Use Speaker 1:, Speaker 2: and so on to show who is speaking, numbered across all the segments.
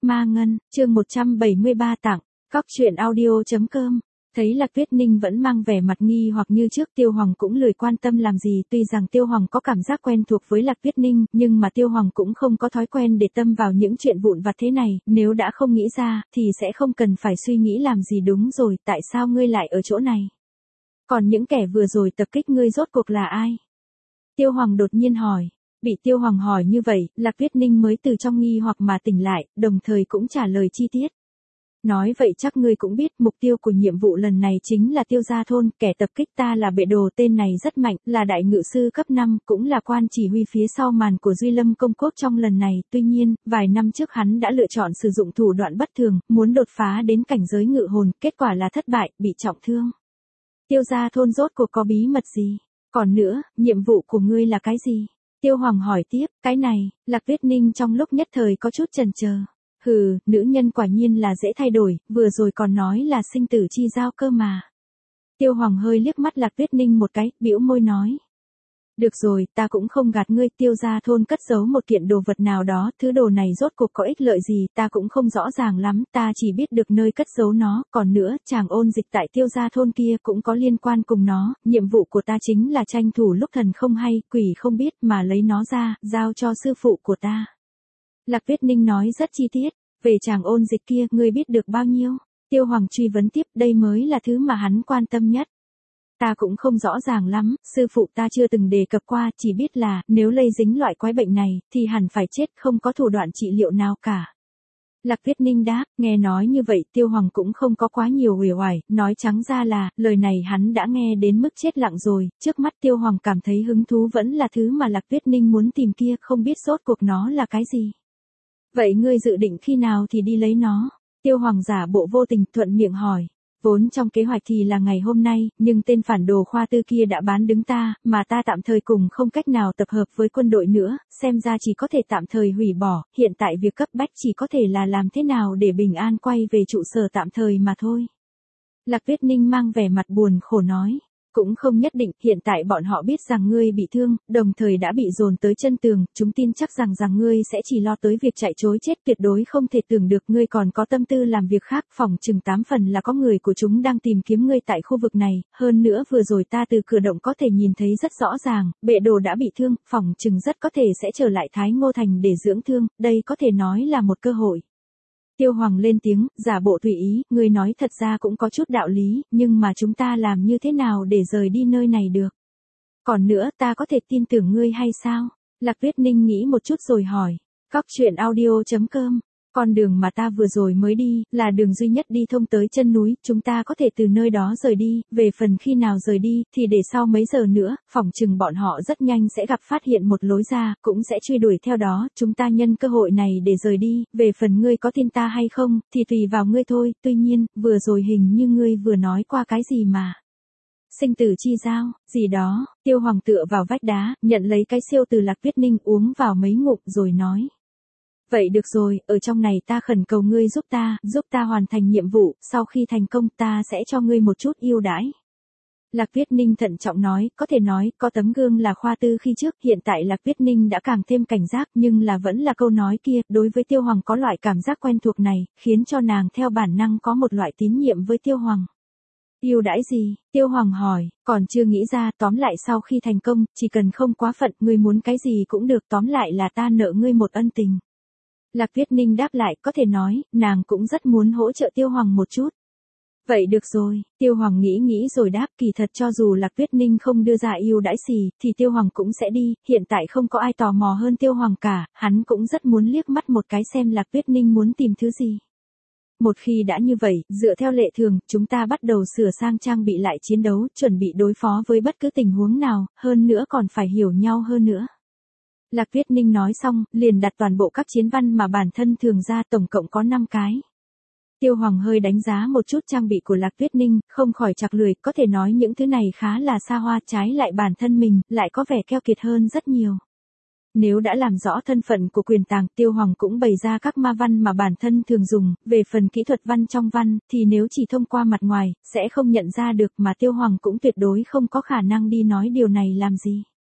Speaker 1: Ma Ngân, chương 173 tặng, Cóc truyện audio.com. Thấy Lạc Tuyết Ninh vẫn mang vẻ mặt nghi hoặc như trước, Tiêu Hoàng cũng lười quan tâm làm gì. Tuy rằng Tiêu Hoàng có cảm giác quen thuộc với Lạc Tuyết Ninh, nhưng mà Tiêu Hoàng cũng không có thói quen để tâm vào những chuyện vụn vặt thế này. Nếu đã không nghĩ ra, thì sẽ không cần phải suy nghĩ làm gì. Đúng rồi, tại sao ngươi lại ở chỗ này? Còn những kẻ vừa rồi tập kích ngươi rốt cuộc là ai? Tiêu Hoàng đột nhiên hỏi. Bị Tiêu Hoàng hỏi như vậy, Lạc Tuyết Ninh mới từ trong nghi hoặc mà tỉnh lại, đồng thời cũng trả lời chi tiết. Nói vậy chắc ngươi cũng biết mục tiêu của nhiệm vụ lần này chính là Tiêu Gia Thôn, kẻ tập kích ta là Bệ Đồ, tên này rất mạnh, là đại ngự sư cấp 5, cũng là quan chỉ huy phía sau màn của Duy Lâm công quốc trong lần này. Tuy nhiên, vài năm trước hắn đã lựa chọn sử dụng thủ đoạn bất thường, muốn đột phá đến cảnh giới ngự hồn, kết quả là thất bại, bị trọng thương. Tiêu Gia Thôn rốt cuộc có bí mật gì? Còn nữa, nhiệm vụ của ngươi là cái gì? Tiêu Hoàng hỏi tiếp. Cái này, Lạc Tuyết Ninh trong lúc nhất thời có chút chần chờ. Hừ, nữ nhân quả nhiên là dễ thay đổi, vừa rồi còn nói là sinh tử chi giao cơ mà. Tiêu Hoàng hơi liếc mắt Lạc Tuyết Ninh một cái, bĩu môi nói. Được rồi, ta cũng không gạt ngươi. Tiêu Gia Thôn cất giấu một kiện đồ vật nào đó, thứ đồ này rốt cuộc có ích lợi gì ta cũng không rõ ràng lắm, ta chỉ biết được nơi cất giấu nó. Còn nữa, chàng ôn dịch tại Tiêu Gia Thôn kia cũng có liên quan cùng nó, nhiệm vụ của ta chính là tranh thủ lúc thần không hay, quỷ không biết mà lấy nó ra, giao cho sư phụ của ta. Lạc Tuyết Ninh nói rất chi tiết. Về chàng ôn dịch kia, ngươi biết được bao nhiêu? Tiêu Hoàng truy vấn tiếp, đây mới là thứ mà hắn quan tâm nhất. Ta cũng không rõ ràng lắm, sư phụ ta chưa từng đề cập qua, chỉ biết là, nếu lây dính loại quái bệnh này, thì hẳn phải chết, không có thủ đoạn trị liệu nào cả. Lạc Tuyết Ninh đáp. Nghe nói như vậy, Tiêu Hoàng cũng không có quá nhiều uể oải, nói trắng ra là, lời này hắn đã nghe đến mức chết lặng rồi. Trước mắt Tiêu Hoàng cảm thấy hứng thú vẫn là thứ mà Lạc Tuyết Ninh muốn tìm kia, không biết rốt cuộc nó là cái gì. Vậy ngươi dự định khi nào thì đi lấy nó? Tiêu Hoàng giả bộ vô tình thuận miệng hỏi. Vốn trong kế hoạch thì là ngày hôm nay, nhưng tên phản đồ Khoa Tư kia đã bán đứng ta, mà ta tạm thời cùng không cách nào tập hợp với quân đội nữa, xem ra chỉ có thể tạm thời hủy bỏ, hiện tại việc cấp bách chỉ có thể là làm thế nào để bình an quay về trụ sở tạm thời mà thôi. Lạc Tuyết Ninh mang vẻ mặt buồn khổ nói. Cũng không nhất định, hiện tại bọn họ biết rằng ngươi bị thương, đồng thời đã bị dồn tới chân tường, chúng tin chắc rằng ngươi sẽ chỉ lo tới việc chạy trối chết, tuyệt đối không thể tưởng được ngươi còn có tâm tư làm việc khác, phỏng chừng 8 phần là có người của chúng đang tìm kiếm ngươi tại khu vực này, hơn nữa vừa rồi ta từ cửa động có thể nhìn thấy rất rõ ràng, Bệ Đồ đã bị thương, phỏng chừng rất có thể sẽ trở lại Thái Ngô Thành để dưỡng thương, đây có thể nói là một cơ hội. Tiêu Hoàng lên tiếng, giả bộ tùy ý, ngươi nói thật ra cũng có chút đạo lý, nhưng mà chúng ta làm như thế nào để rời đi nơi này được? Còn nữa, ta có thể tin tưởng ngươi hay sao? Lạc Tuyết Ninh nghĩ một chút rồi hỏi. Cóc truyện audio.com. Con đường mà ta vừa rồi mới đi, là đường duy nhất đi thông tới chân núi, chúng ta có thể từ nơi đó rời đi, về phần khi nào rời đi, thì để sau mấy giờ nữa, phỏng chừng bọn họ rất nhanh sẽ gặp phát hiện một lối ra, cũng sẽ truy đuổi theo đó, chúng ta nhân cơ hội này để rời đi, về phần ngươi có tin ta hay không, thì tùy vào ngươi thôi, tuy nhiên, vừa rồi hình như ngươi vừa nói qua cái gì mà. Sinh tử chi giao, gì đó. Tiêu Hoàng tựa vào vách đá, nhận lấy cái siêu từ Lạc Tuyết Ninh uống vào mấy ngụm rồi nói. Vậy được rồi, ở trong này ta khẩn cầu ngươi giúp ta hoàn thành nhiệm vụ, sau khi thành công ta sẽ cho ngươi một chút ưu đãi. Lạc Tuyết Ninh thận trọng nói, có thể nói, có tấm gương là Khoa Tư khi trước, hiện tại Lạc Tuyết Ninh đã càng thêm cảnh giác, nhưng là vẫn là câu nói kia, đối với Tiêu Hoàng có loại cảm giác quen thuộc này, khiến cho nàng theo bản năng có một loại tín nhiệm với Tiêu Hoàng. Ưu đãi gì? Tiêu Hoàng hỏi, còn chưa nghĩ ra, tóm lại sau khi thành công, chỉ cần không quá phận, ngươi muốn cái gì cũng được, tóm lại là ta nợ ngươi một ân tình. Lạc Tuyết Ninh đáp lại, có thể nói, nàng cũng rất muốn hỗ trợ Tiêu Hoàng một chút. Vậy được rồi, Tiêu Hoàng nghĩ rồi đáp, kỳ thật cho dù Lạc Tuyết Ninh không đưa ra ưu đãi gì, thì Tiêu Hoàng cũng sẽ đi, hiện tại không có ai tò mò hơn Tiêu Hoàng cả, hắn cũng rất muốn liếc mắt một cái xem Lạc Tuyết Ninh muốn tìm thứ gì. Một khi đã như vậy, dựa theo lệ thường, chúng ta bắt đầu sửa sang trang bị lại chiến đấu, chuẩn bị đối phó với bất cứ tình huống nào, hơn nữa còn phải hiểu nhau hơn nữa. Lạc Tuyết Ninh nói xong, liền đặt toàn bộ các chiến văn mà bản thân thường ra, tổng cộng có 5 cái. Tiêu Hoàng hơi đánh giá một chút trang bị của Lạc Tuyết Ninh, không khỏi chạc lưỡi, có thể nói những thứ này khá là xa hoa, trái lại bản thân mình, lại có vẻ keo kiệt hơn rất nhiều. Nếu đã làm rõ thân phận của quyền tàng, Tiêu Hoàng cũng bày ra các ma văn mà bản thân thường dùng, về phần kỹ thuật văn trong văn, thì nếu chỉ thông qua mặt ngoài, sẽ không nhận ra được, mà Tiêu Hoàng cũng tuyệt đối không có khả năng đi nói điều này làm gì.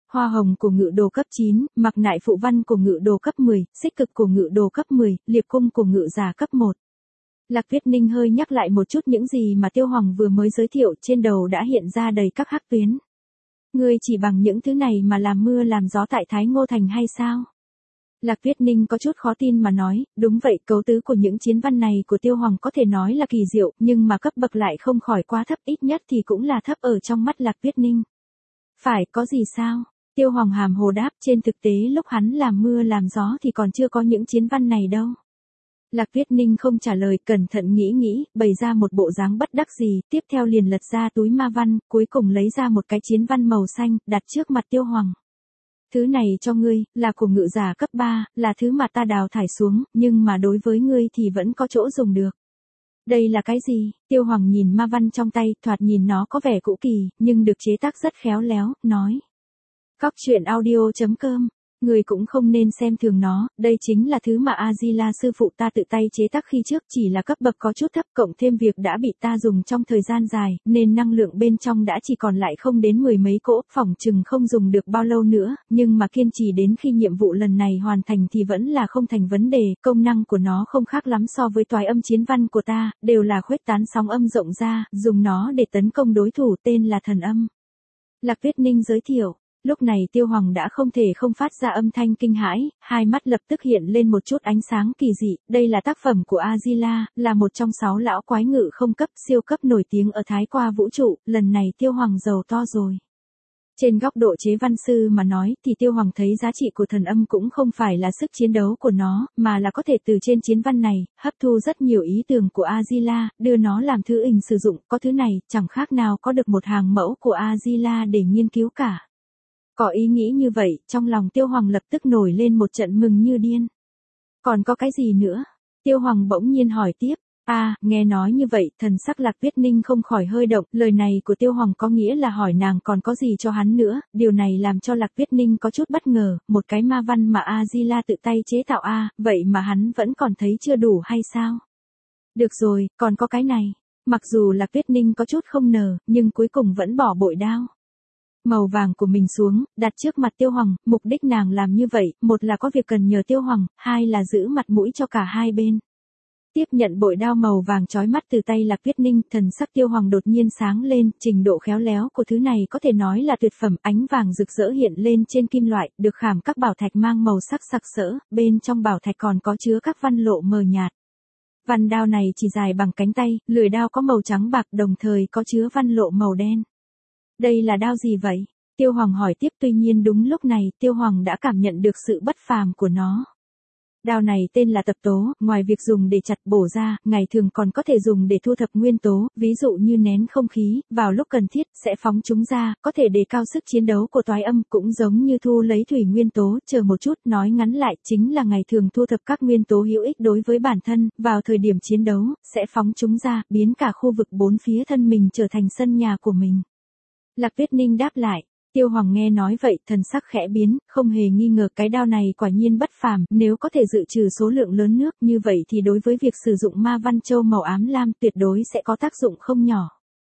Speaker 1: Hoa hồng của ngự đồ cấp 9, mặc nại phụ văn của ngự đồ cấp 10, xích cực của ngự đồ cấp 10, liệp cung của ngự giả cấp 1. Lạc Tuyết Ninh hơi nhắc lại một chút những gì mà Tiêu Hoàng vừa mới giới thiệu, trên đầu đã hiện ra đầy các hắc tuyến. Ngươi chỉ bằng những thứ này mà làm mưa làm gió tại Thái Ngô Thành hay sao? Lạc Tuyết Ninh có chút khó tin mà nói, đúng vậy, cấu tứ của những chiến văn này của Tiêu Hoàng có thể nói là kỳ diệu, nhưng mà cấp bậc lại không khỏi quá thấp, ít nhất thì cũng là thấp ở trong mắt Lạc Tuyết Ninh. Phải, có gì sao? Tiêu Hoàng hàm hồ đáp, trên thực tế lúc hắn làm mưa làm gió thì còn chưa có những chiến văn này đâu. Lạc Tuyết Ninh không trả lời, cẩn thận nghĩ, bày ra một bộ dáng bất đắc dĩ, tiếp theo liền lật ra túi ma văn, cuối cùng lấy ra một cái chiến văn màu xanh, đặt trước mặt Tiêu Hoàng. Thứ này cho ngươi, là của ngự giả cấp 3, là thứ mà ta đào thải xuống, nhưng mà đối với ngươi thì vẫn có chỗ dùng được. Đây là cái gì? Tiêu Hoàng nhìn ma văn trong tay, thoạt nhìn nó có vẻ cũ kỳ, nhưng được chế tác rất khéo léo, nói. Cóc truyện audio.com, người cũng không nên xem thường nó, đây chính là thứ mà A-di-la sư phụ ta tự tay chế tác khi trước, chỉ là cấp bậc có chút thấp, cộng thêm việc đã bị ta dùng trong thời gian dài, nên năng lượng bên trong đã chỉ còn lại không đến 10 mấy cỗ, phỏng chừng không dùng được bao lâu nữa, nhưng mà kiên trì đến khi nhiệm vụ lần này hoàn thành thì vẫn là không thành vấn đề, công năng của nó không khác lắm so với toái âm chiến văn của ta, đều là khuếch tán sóng âm rộng ra, dùng nó để tấn công đối thủ, tên là thần âm. Lạc Tuyết Ninh giới thiệu. Lúc này Tiêu Hoàng đã không thể không phát ra âm thanh kinh hãi, hai mắt lập tức hiện lên một chút ánh sáng kỳ dị, đây là tác phẩm của A-di-la, là một trong 6 lão quái ngự không cấp, siêu cấp nổi tiếng ở Thái Qua vũ trụ, lần này Tiêu Hoàng giàu to rồi. Trên góc độ chế văn sư mà nói thì Tiêu Hoàng thấy giá trị của thần âm cũng không phải là sức chiến đấu của nó, mà là có thể từ trên chiến văn này, hấp thu rất nhiều ý tưởng của A-di-la, đưa nó làm thứ hình sử dụng, có thứ này, chẳng khác nào có được một hàng mẫu của A-di-la để nghiên cứu cả. Có ý nghĩ như vậy, trong lòng Tiêu Hoàng lập tức nổi lên một trận mừng như điên. Còn có cái gì nữa? Tiêu Hoàng bỗng nhiên hỏi tiếp. Nghe nói như vậy, thần sắc Lạc Tuyết Ninh không khỏi hơi động, lời này của Tiêu Hoàng có nghĩa là hỏi nàng còn có gì cho hắn nữa, điều này làm cho Lạc Tuyết Ninh có chút bất ngờ, một cái ma văn mà A-di-la tự tay chế tạo vậy mà hắn vẫn còn thấy chưa đủ hay sao? Được rồi, còn có cái này. Mặc dù Lạc Tuyết Ninh có chút không ngờ, nhưng cuối cùng vẫn bỏ bội đao màu vàng của mình xuống, đặt trước mặt Tiêu Hoàng, mục đích nàng làm như vậy, một là có việc cần nhờ Tiêu Hoàng, hai là giữ mặt mũi cho cả hai bên. Tiếp nhận bội đao màu vàng chói mắt từ tay Lạc Tuyết Ninh, thần sắc Tiêu Hoàng đột nhiên sáng lên, trình độ khéo léo của thứ này có thể nói là tuyệt phẩm, ánh vàng rực rỡ hiện lên trên kim loại, được khảm các bảo thạch mang màu sắc sặc sỡ, bên trong bảo thạch còn có chứa các văn lộ mờ nhạt. Văn đao này chỉ dài bằng cánh tay, lưỡi đao có màu trắng bạc, đồng thời có chứa văn lộ màu đen. Đây là đao gì vậy? Tiêu Hoàng hỏi tiếp, tuy nhiên đúng lúc này, Tiêu Hoàng đã cảm nhận được sự bất phàm của nó. Đao này tên là tập tố, ngoài việc dùng để chặt bổ ra, ngày thường còn có thể dùng để thu thập nguyên tố, ví dụ như nén không khí, vào lúc cần thiết, sẽ phóng chúng ra, có thể đề cao sức chiến đấu của toái âm, cũng giống như thu lấy thủy nguyên tố, chờ một chút, nói ngắn lại, chính là ngày thường thu thập các nguyên tố hữu ích đối với bản thân, vào thời điểm chiến đấu, sẽ phóng chúng ra, biến cả khu vực bốn phía thân mình trở thành sân nhà của mình. Lạc Tuyết Ninh đáp lại. Tiêu Hoàng nghe nói vậy, thần sắc khẽ biến, không hề nghi ngờ cái đao này quả nhiên bất phàm, nếu có thể dự trừ số lượng lớn nước như vậy thì đối với việc sử dụng ma văn châu màu ám lam tuyệt đối sẽ có tác dụng không nhỏ.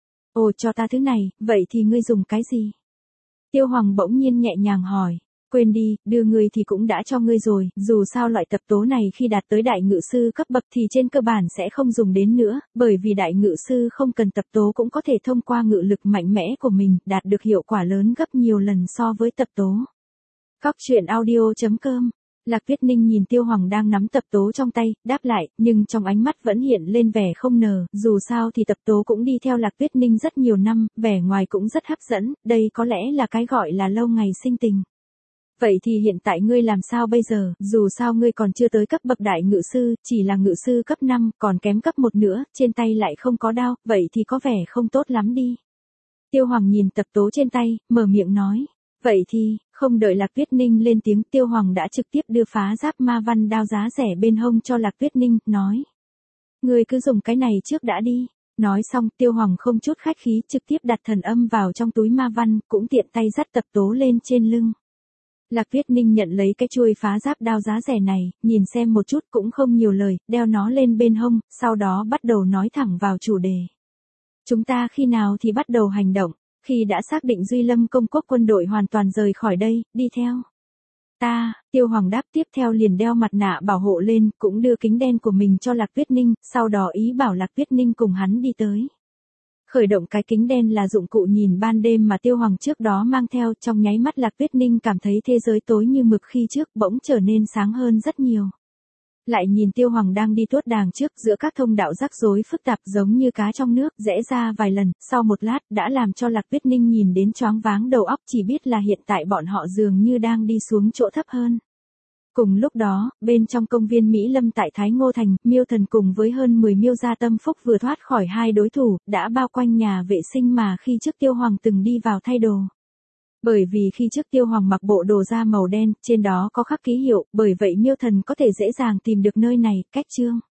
Speaker 1: Ồ, cho ta thứ này, vậy thì ngươi dùng cái gì? Tiêu Hoàng bỗng nhiên nhẹ nhàng hỏi. Quên đi, đưa ngươi thì cũng đã cho ngươi rồi, dù sao loại tập tố này khi đạt tới đại ngự sư cấp bậc thì trên cơ bản sẽ không dùng đến nữa, bởi vì đại ngự sư không cần tập tố cũng có thể thông qua ngự lực mạnh mẽ của mình, đạt được hiệu quả lớn gấp nhiều lần so với tập tố. Cóc truyện audio.com. Lạc Tuyết Ninh nhìn Tiêu Hoàng đang nắm tập tố trong tay, đáp lại, nhưng trong ánh mắt vẫn hiện lên vẻ không ngờ, dù sao thì tập tố cũng đi theo Lạc Tuyết Ninh rất nhiều năm, vẻ ngoài cũng rất hấp dẫn, đây có lẽ là cái gọi là lâu ngày sinh tình. Vậy thì hiện tại ngươi làm sao bây giờ, dù sao ngươi còn chưa tới cấp bậc đại ngự sư, chỉ là ngự sư cấp 5, còn kém cấp 1 nữa, trên tay lại không có đao, vậy thì có vẻ không tốt lắm đi. Tiêu Hoàng nhìn tập tố trên tay, mở miệng nói, vậy thì, không đợi Lạc Tuyết Ninh lên tiếng, Tiêu Hoàng đã trực tiếp đưa phá giáp ma văn đao giá rẻ bên hông cho Lạc Tuyết Ninh, nói. Ngươi cứ dùng cái này trước đã đi. Nói xong, Tiêu Hoàng không chút khách khí trực tiếp đặt thần âm vào trong túi ma văn, cũng tiện tay dắt tập tố lên trên lưng. Lạc Tuyết Ninh nhận lấy cái chuôi phá giáp đao giá rẻ này, nhìn xem một chút cũng không nhiều lời, đeo nó lên bên hông, sau đó bắt đầu nói thẳng vào chủ đề. Chúng ta khi nào thì bắt đầu hành động? Khi đã xác định Duy Lâm công quốc quân đội hoàn toàn rời khỏi đây, đi theo ta, Tiêu Hoàng đáp, tiếp theo liền đeo mặt nạ bảo hộ lên, cũng đưa kính đen của mình cho Lạc Tuyết Ninh, sau đó ý bảo Lạc Tuyết Ninh cùng hắn đi tới. Khởi động cái kính đen là dụng cụ nhìn ban đêm mà Tiêu Hoàng trước đó mang theo, trong nháy mắt Lạc Tuyết Ninh cảm thấy thế giới tối như mực khi trước bỗng trở nên sáng hơn rất nhiều. Lại nhìn Tiêu Hoàng đang đi tuốt đàng trước giữa các thông đạo rắc rối phức tạp giống như cá trong nước, rẽ ra vài lần, sau một lát đã làm cho Lạc Tuyết Ninh nhìn đến choáng váng đầu óc, chỉ biết là hiện tại bọn họ dường như đang đi xuống chỗ thấp hơn. Cùng lúc đó, bên trong công viên Mỹ Lâm tại Thái Ngô Thành, Miêu Thần cùng với hơn 10 miêu gia tâm phúc vừa thoát khỏi hai đối thủ, đã bao quanh nhà vệ sinh mà khi trước Tiêu Hoàng từng đi vào thay đồ. Bởi vì khi trước Tiêu Hoàng mặc bộ đồ da màu đen, trên đó có khắc ký hiệu, bởi vậy Miêu Thần có thể dễ dàng tìm được nơi này, cách chương.